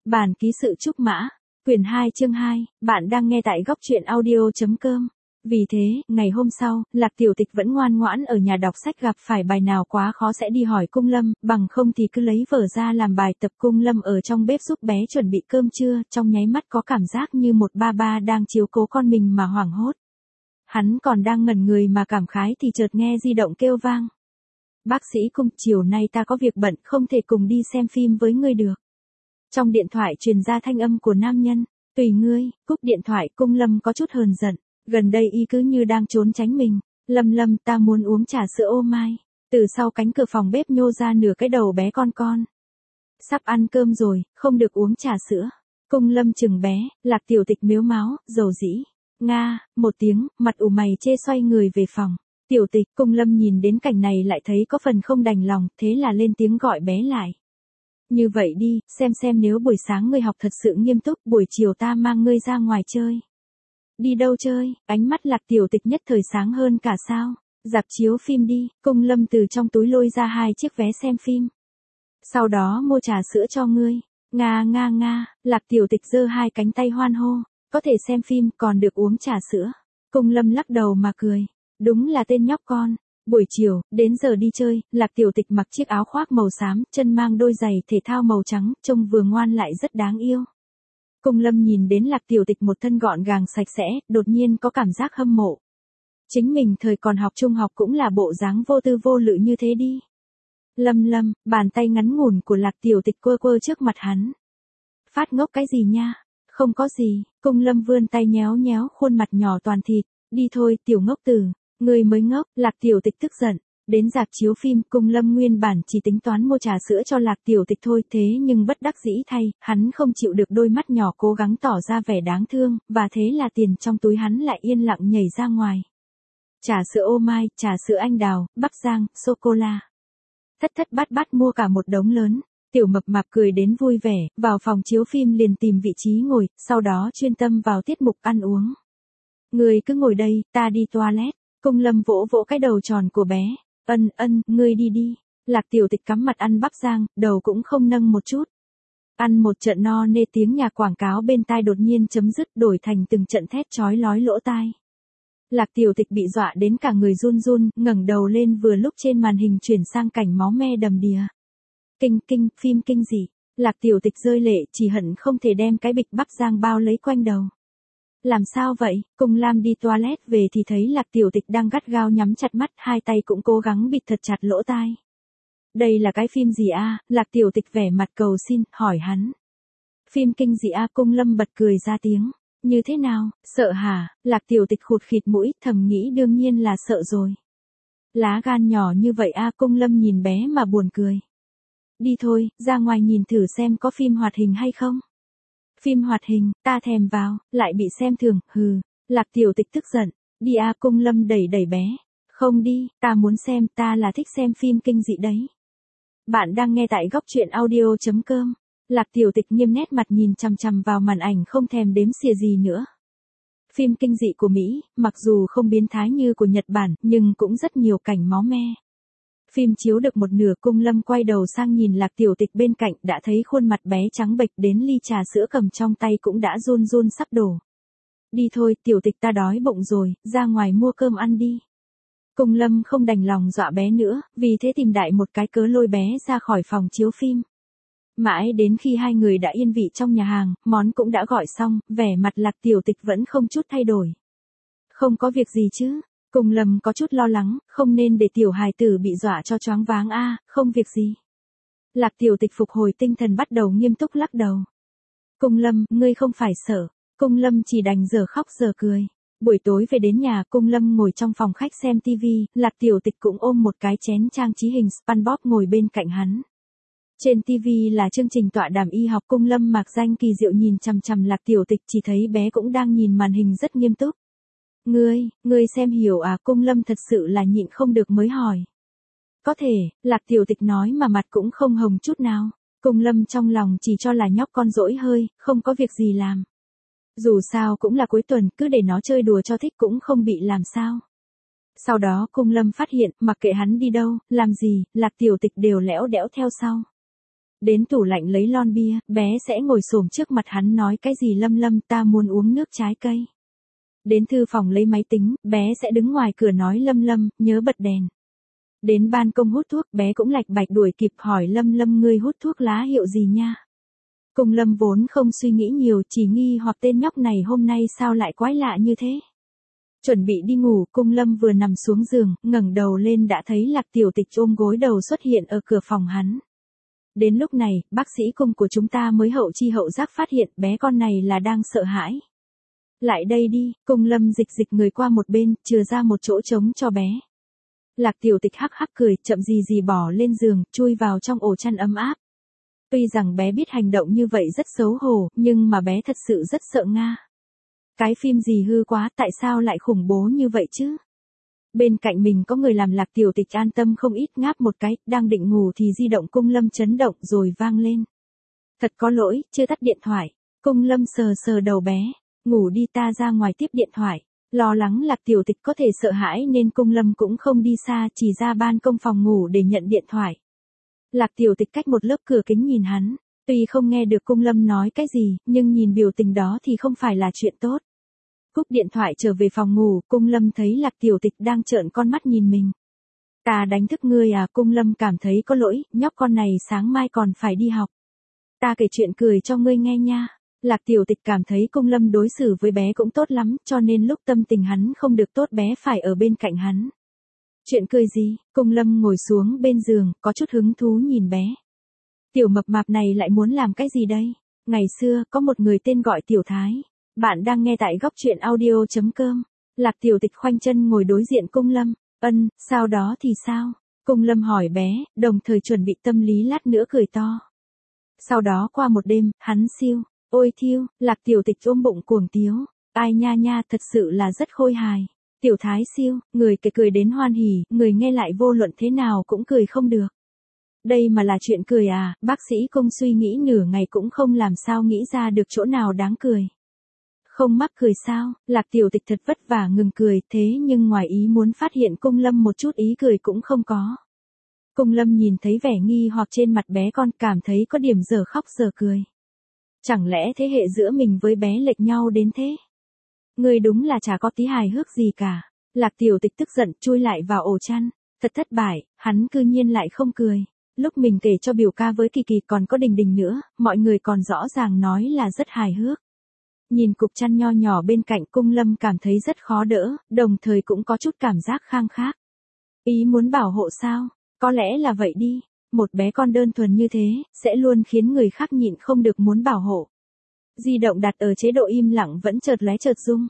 Bản ký sự Trúc Mã, quyển 2 chương 2, bạn đang nghe tại góc truyện audio.com. Vì thế, ngày hôm sau, Lạc Tiểu Tịch vẫn ngoan ngoãn ở nhà đọc sách, gặp phải bài nào quá khó sẽ đi hỏi Cung Lâm, bằng không thì cứ lấy vở ra làm bài tập. Cung Lâm ở trong bếp giúp bé chuẩn bị cơm trưa, trong nháy mắt có cảm giác như một ba ba đang chiếu cố con mình mà hoảng hốt. Hắn còn đang ngẩn người mà cảm khái thì chợt nghe di động kêu vang. Bác sĩ Cung, chiều nay ta có việc bận, không thể cùng đi xem phim với ngươi được. Trong điện thoại truyền ra thanh âm của nam nhân, tùy ngươi. Cúp điện thoại, Cung Lâm có chút hờn giận, gần đây y cứ như đang trốn tránh mình. Lâm, ta muốn uống trà sữa ô mai. Từ sau cánh cửa phòng bếp nhô ra nửa cái đầu bé con. Sắp ăn cơm rồi, không được uống trà sữa. Cung Lâm chừng bé. Lạc Tiểu Tịch mếu máo, dầu dĩ. Nga, một tiếng, mặt ủ mày chê xoay người về phòng. Tiểu Tịch. Cung Lâm nhìn đến cảnh này lại thấy có phần không đành lòng, thế là lên tiếng gọi bé lại. Như vậy đi, xem nếu buổi sáng ngươi học thật sự nghiêm túc, buổi chiều ta mang ngươi ra ngoài chơi. Đi đâu chơi? Ánh mắt Lạc Tiểu Tịch nhất thời sáng hơn cả sao. Rạp chiếu phim đi. Cung Lâm từ trong túi lôi ra 2 chiếc vé xem phim. Sau đó mua trà sữa cho ngươi. Nga. Lạc Tiểu Tịch giơ 2 cánh tay hoan hô. Có thể xem phim, còn được uống trà sữa. Cung Lâm lắc đầu mà cười. Đúng là tên nhóc con. Buổi chiều, đến giờ đi chơi, Lạc Tiểu Tịch mặc chiếc áo khoác màu xám, chân mang đôi giày thể thao màu trắng, trông vừa ngoan lại rất đáng yêu. Cung Lâm nhìn đến Lạc Tiểu Tịch một thân gọn gàng sạch sẽ, đột nhiên có cảm giác hâm mộ. Chính mình thời còn học trung học cũng là bộ dáng vô tư vô lự như thế đi. Lâm, bàn tay ngắn ngủn của Lạc Tiểu Tịch quơ trước mặt hắn. Phát ngốc cái gì nha? Không có gì. Cung Lâm vươn tay nhéo khuôn mặt nhỏ toàn thịt. Đi thôi, tiểu ngốc tử. Người mới ngốc. Lạc Tiểu Tịch tức giận. Đến rạp chiếu phim, Cung Lâm nguyên bản chỉ tính toán mua trà sữa cho Lạc Tiểu Tịch thôi, thế nhưng bất đắc dĩ thay, hắn không chịu được đôi mắt nhỏ cố gắng tỏ ra vẻ đáng thương, và thế là tiền trong túi hắn lại yên lặng nhảy ra ngoài. Trà sữa ô mai, trà sữa anh đào, bắp rang, sô-cô-la. Thất bát mua cả một đống lớn. Tiểu Mập Mạp cười đến vui vẻ, vào phòng chiếu phim liền tìm vị trí ngồi, sau đó chuyên tâm vào tiết mục ăn uống. Ngươi cứ ngồi đây, ta đi toilet. Cung Lâm vỗ cái đầu tròn của bé. Ngươi đi. Lạc Tiểu Tịch cắm mặt ăn bắp rang, đầu cũng không nâng một chút. Ăn một trận no nê, tiếng nhạc quảng cáo bên tai đột nhiên chấm dứt, đổi thành từng trận thét chói lói lỗ tai. Lạc Tiểu Tịch bị dọa đến cả người run, ngẩng đầu lên vừa lúc trên màn hình chuyển sang cảnh máu me đầm đìa. Phim kinh dị. Lạc Tiểu Tịch rơi lệ, chỉ hận không thể đem cái bịch bắp rang bao lấy quanh đầu. Làm sao vậy? Cung Lam đi toilet về thì thấy Lạc Tiểu Tịch đang gắt gao nhắm chặt mắt, 2 tay cũng cố gắng bịt thật chặt lỗ tai. Đây là cái phim gì a? Lạc Tiểu Tịch vẻ mặt cầu xin, hỏi hắn. Phim kinh dị a? Cung Lâm bật cười ra tiếng. Như thế nào? Sợ hả? Lạc Tiểu Tịch khụt khịt mũi, thầm nghĩ đương nhiên là sợ rồi. Lá gan nhỏ như vậy a? Cung Lâm nhìn bé mà buồn cười. Đi thôi, ra ngoài nhìn thử xem có phim hoạt hình hay không. Phim hoạt hình, ta thèm vào, lại bị xem thường, hừ. Lạc Tiểu Tịch tức giận. Đi a? Cung Lâm đẩy bé. Không đi, ta muốn xem, ta là thích xem phim kinh dị đấy. Bạn đang nghe tại góc truyện audio.com. Lạc Tiểu Tịch nghiêm nét mặt nhìn chằm vào màn ảnh, không thèm đếm xỉa gì nữa. Phim kinh dị của Mỹ, mặc dù không biến thái như của Nhật Bản, nhưng cũng rất nhiều cảnh máu me. Phim chiếu được một nửa, Cung Lâm quay đầu sang nhìn Lạc Tiểu Tịch bên cạnh, đã thấy khuôn mặt bé trắng bệch, đến ly trà sữa cầm trong tay cũng đã run sắp đổ. Đi thôi, Tiểu Tịch, ta đói bụng rồi, ra ngoài mua cơm ăn đi. Cung Lâm không đành lòng dọa bé nữa, vì thế tìm đại một cái cớ lôi bé ra khỏi phòng chiếu phim. Mãi đến khi 2 người đã yên vị trong nhà hàng, món cũng đã gọi xong, vẻ mặt Lạc Tiểu Tịch vẫn không chút thay đổi. Không có việc gì chứ? Cung Lâm có chút lo lắng, không nên để tiểu hài tử bị dọa cho choáng váng a. Không việc gì. Lạc Tiểu Tịch phục hồi tinh thần, bắt đầu nghiêm túc lắc đầu. Cung Lâm, ngươi không phải sợ. Cung Lâm chỉ đành giờ khóc giờ cười. Buổi tối về đến nhà, Cung Lâm ngồi trong phòng khách xem tivi, Lạc Tiểu Tịch cũng ôm một cái chén trang trí hình SpongeBob ngồi bên cạnh hắn. Trên TV là chương trình tọa đàm y học. Cung Lâm mạc danh kỳ diệu nhìn chằm Lạc Tiểu Tịch, chỉ thấy bé cũng đang nhìn màn hình rất nghiêm túc. Ngươi xem hiểu à? Cung Lâm thật sự là nhịn không được mới hỏi. Có thể, Lạc Tiểu Tịch nói mà mặt cũng không hồng chút nào. Cung Lâm trong lòng chỉ cho là nhóc con dỗi hơi, không có việc gì làm. Dù sao cũng là cuối tuần, cứ để nó chơi đùa cho thích cũng không bị làm sao. Sau đó Cung Lâm phát hiện, mặc kệ hắn đi đâu, làm gì, Lạc Tiểu Tịch đều lẽo đẽo theo sau. Đến tủ lạnh lấy lon bia, bé sẽ ngồi xổm trước mặt hắn nói cái gì Lâm Lâm ta muốn uống nước trái cây. Đến thư phòng lấy máy tính, bé sẽ đứng ngoài cửa nói Lâm Lâm, nhớ bật đèn. Đến ban công hút thuốc, bé cũng lạch bạch đuổi kịp hỏi Lâm Lâm ngươi hút thuốc lá hiệu gì nha. Cung Lâm vốn không suy nghĩ nhiều, chỉ nghi hoặc tên nhóc này hôm nay sao lại quái lạ như thế. Chuẩn bị đi ngủ, Cung Lâm vừa nằm xuống giường, ngẩng đầu lên đã thấy Lạc Tiểu Tịch ôm gối đầu xuất hiện ở cửa phòng hắn. Đến lúc này, bác sĩ Cung của chúng ta mới hậu chi hậu giác phát hiện bé con này là đang sợ hãi. Lại đây đi, Cung Lâm dịch dịch người qua một bên, chừa ra một chỗ trống cho bé. Lạc Tiểu Tịch hắc hắc cười, chậm gì gì bỏ lên giường, chui vào trong ổ chăn ấm áp. Tuy rằng bé biết hành động như vậy rất xấu hổ, nhưng mà bé thật sự rất sợ Nga. Cái phim gì hư quá, tại sao lại khủng bố như vậy chứ? Bên cạnh mình có người làm Lạc Tiểu Tịch an tâm không ít, ngáp một cái, đang định ngủ thì di động Cung Lâm chấn động rồi vang lên. Thật có lỗi, chưa tắt điện thoại. Cung Lâm sờ sờ đầu bé, ngủ đi ta ra ngoài tiếp điện thoại. Lo lắng Lạc Tiểu Tịch có thể sợ hãi nên Cung Lâm cũng không đi xa, chỉ ra ban công phòng ngủ để nhận điện thoại. Lạc Tiểu Tịch cách một lớp cửa kính nhìn hắn, tuy không nghe được Cung Lâm nói cái gì, nhưng nhìn biểu tình đó thì không phải là chuyện tốt. Cúp điện thoại trở về phòng ngủ, Cung Lâm thấy Lạc Tiểu Tịch đang trợn con mắt nhìn mình. Ta đánh thức ngươi à? Cung Lâm cảm thấy có lỗi, nhóc con này sáng mai còn phải đi học. Ta kể chuyện cười cho ngươi nghe nha. Lạc Tiểu Tịch cảm thấy Cung Lâm đối xử với bé cũng tốt lắm, cho nên lúc tâm tình hắn không được tốt bé phải ở bên cạnh hắn. Chuyện cười gì? Cung Lâm ngồi xuống bên giường, có chút hứng thú nhìn bé. Tiểu mập mạp này lại muốn làm cái gì đây? Ngày xưa, có một người tên gọi Tiểu Thái. Bạn đang nghe tại góc truyện audio.com. Lạc Tiểu Tịch khoanh chân ngồi đối diện Cung Lâm. Sau đó thì sao? Cung Lâm hỏi bé, đồng thời chuẩn bị tâm lý lát nữa cười to. Sau đó qua một đêm, hắn siêu. Ôi thiêu, Lạc Tiểu Tịch ôm bụng cuồng tiếu. Ai nha nha, thật sự là rất khôi hài. Tiểu Thái siêu, người kể cười đến hoan hỉ, người nghe lại vô luận thế nào cũng cười không được. Đây mà là chuyện cười à? Bác sĩ Cung suy nghĩ nửa ngày cũng không làm sao nghĩ ra được chỗ nào đáng cười. Không mắc cười sao? Lạc Tiểu Tịch thật vất vả ngừng cười, thế nhưng ngoài ý muốn phát hiện Cung Lâm một chút ý cười cũng không có. Cung Lâm nhìn thấy vẻ nghi hoặc trên mặt bé con, cảm thấy có điểm giờ khóc giờ cười. Chẳng lẽ thế hệ giữa mình với bé lệch nhau đến thế? Người đúng là chả có tí hài hước gì cả. Lạc Tiểu Tịch tức giận chui lại vào ổ chăn. Thật thất bại, hắn cư nhiên lại không cười. Lúc mình kể cho biểu ca với Kỳ Kỳ còn có Đình Đình nữa, mọi người còn rõ ràng nói là rất hài hước. Nhìn cục chăn nho nhỏ bên cạnh, Cung Lâm cảm thấy rất khó đỡ, đồng thời cũng có chút cảm giác khang khác. Ý muốn bảo hộ sao? Có lẽ là vậy đi. Một bé con đơn thuần như thế, sẽ luôn khiến người khác nhịn không được muốn bảo hộ. Di động đặt ở chế độ im lặng vẫn chợt lóe chợt rung.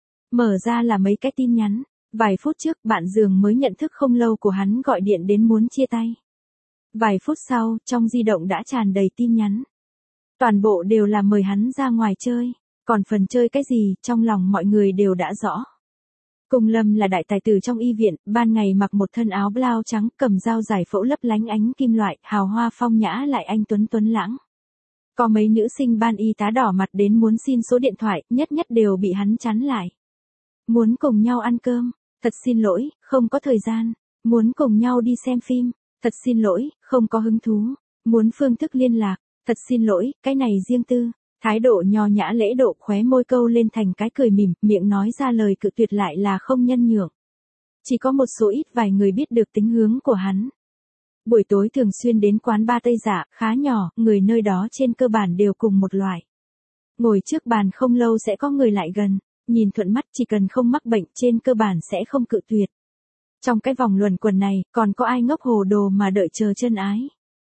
Mở ra là mấy cái tin nhắn. Vài phút trước, bạn giường mới nhận thức không lâu của hắn gọi điện đến muốn chia tay. Vài phút sau, trong di động đã tràn đầy tin nhắn. Toàn bộ đều là mời hắn ra ngoài chơi. Còn phần chơi cái gì, trong lòng mọi người đều đã rõ. Cung Lâm là đại tài tử trong y viện, ban ngày mặc một thân áo blau trắng, cầm dao giải phẫu lấp lánh ánh kim loại, hào hoa phong nhã lại anh tuấn tuấn lãng. Có mấy nữ sinh ban y tá đỏ mặt đến muốn xin số điện thoại, nhất nhất đều bị hắn chắn lại. Muốn cùng nhau ăn cơm, thật xin lỗi, không có thời gian. Muốn cùng nhau đi xem phim, thật xin lỗi, không có hứng thú. Muốn phương thức liên lạc, thật xin lỗi, cái này riêng tư. Thái độ nho nhã lễ độ, khóe môi câu lên thành cái cười mỉm, miệng nói ra lời cự tuyệt lại là không nhân nhượng. Chỉ có một số ít vài người biết được tính hướng của hắn. Buổi tối thường xuyên đến quán bar Tây Dạ, khá nhỏ, người nơi đó trên cơ bản đều cùng một loại. Ngồi trước bàn không lâu sẽ có người lại gần, nhìn thuận mắt, chỉ cần không mắc bệnh trên cơ bản sẽ không cự tuyệt. Trong cái vòng luẩn quẩn này, còn có ai ngốc hồ đồ mà đợi chờ chân ái.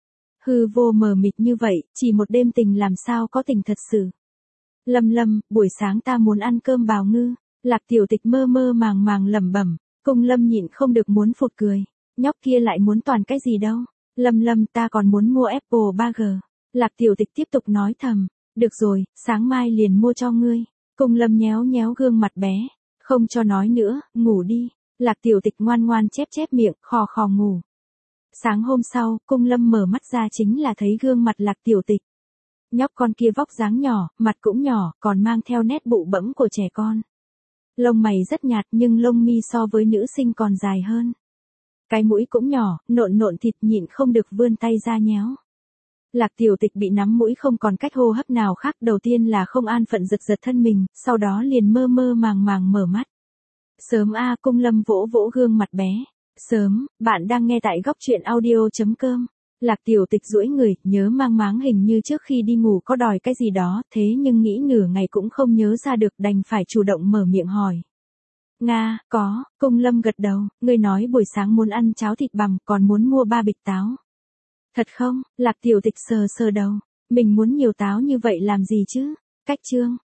Hư vô mờ mịt như vậy, chỉ một đêm tình làm sao có tình thật sự. Lâm Lâm, buổi sáng ta muốn ăn cơm bào ngư. Lạc Tiểu Tịch mơ mơ màng màng lẩm bẩm. Cung Lâm nhịn không được muốn phụt cười. Nhóc kia lại muốn toàn cái gì đâu. Lâm Lâm, ta còn muốn mua Apple 3G. Lạc Tiểu Tịch tiếp tục nói thầm. Được rồi, sáng mai liền mua cho ngươi. Cung Lâm nhéo nhéo gương mặt bé. Không cho nói nữa, ngủ đi. Lạc Tiểu Tịch ngoan ngoan chép chép miệng, khò khò ngủ. Sáng hôm sau, Cung Lâm mở mắt ra chính là thấy gương mặt Lạc Tiểu Tịch. Nhóc con kia vóc dáng nhỏ, mặt cũng nhỏ, còn mang theo nét bụ bẫm của trẻ con. Lông mày rất nhạt nhưng lông mi so với nữ sinh còn dài hơn. Cái mũi cũng nhỏ, nộn nộn thịt, nhịn không được vươn tay ra nhéo. Lạc Tiểu Tịch bị nắm mũi không còn cách hô hấp nào khác, đầu tiên là không an phận giật giật thân mình, sau đó liền mơ mơ màng màng mở mắt. Sớm a, Cung Lâm vỗ vỗ gương mặt bé. Sớm, bạn đang nghe tại góc truyện audio.com. Lạc Tiểu Tịch duỗi người, nhớ mang máng hình như trước khi đi ngủ có đòi cái gì đó, thế nhưng nghĩ nửa ngày cũng không nhớ ra được, đành phải chủ động mở miệng hỏi. Nga, có, Cung Lâm gật đầu, ngươi nói buổi sáng muốn ăn cháo thịt bằm, còn muốn mua 3 bịch táo. Thật không? Lạc Tiểu Tịch sờ sờ đầu, mình muốn nhiều táo như vậy làm gì chứ? Cách chương.